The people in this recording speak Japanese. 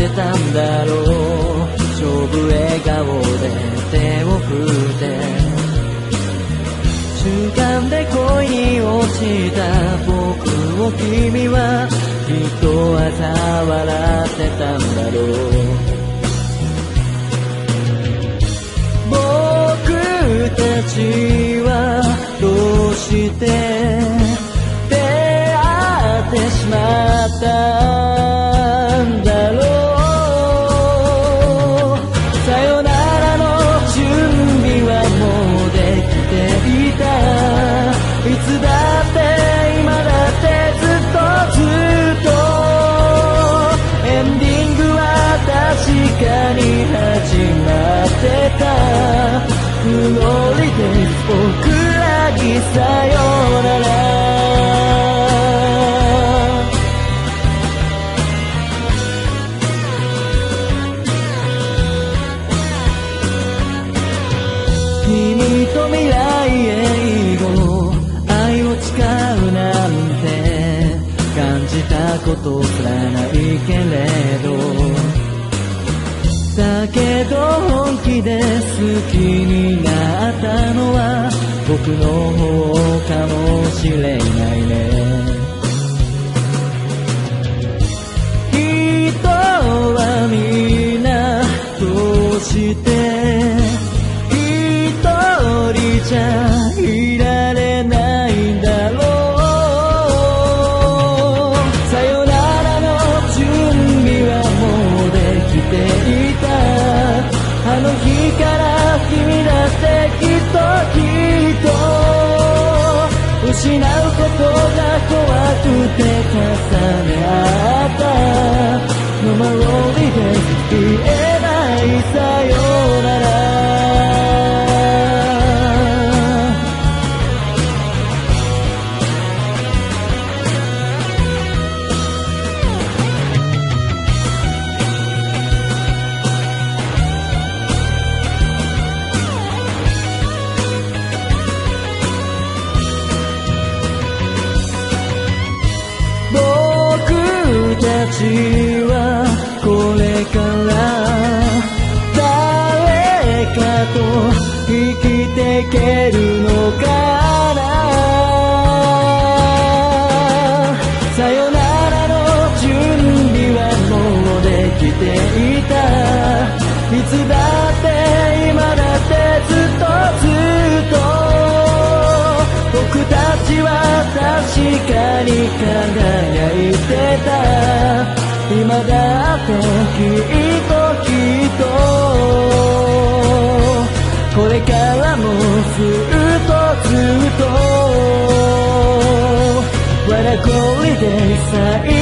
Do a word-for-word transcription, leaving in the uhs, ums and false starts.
ってたんだろう。勝負笑顔で手を振って瞬間で恋に落ちた僕を君はきっと嘲笑ってたんだろう。僕たちはどうして出会ってしまったんだろう。さよならの準備はもうできていた。いつだって今だってずっとずっとエンディングは確かに始まってた。不合理で僕らにさよなら。君と未来永劫愛を誓うなんて感じたことすらないけれど、だけど本気で好きになったのは僕の方かもしれないね。人はみんなどうして一人じゃいられないんだろう。さよならの準備はもうできていた。あの日から君だってきっときっと失うことが怖くて重ね合った。No more lonely days 言えないさよなら。僕たちはこれから誰かと生きていけるのかな。さよならの準備はもうできていた。いつだって今だってずっとずっと僕たちは確かに輝いてた。今だってきっときっとこれからもずっとずっと What a glory day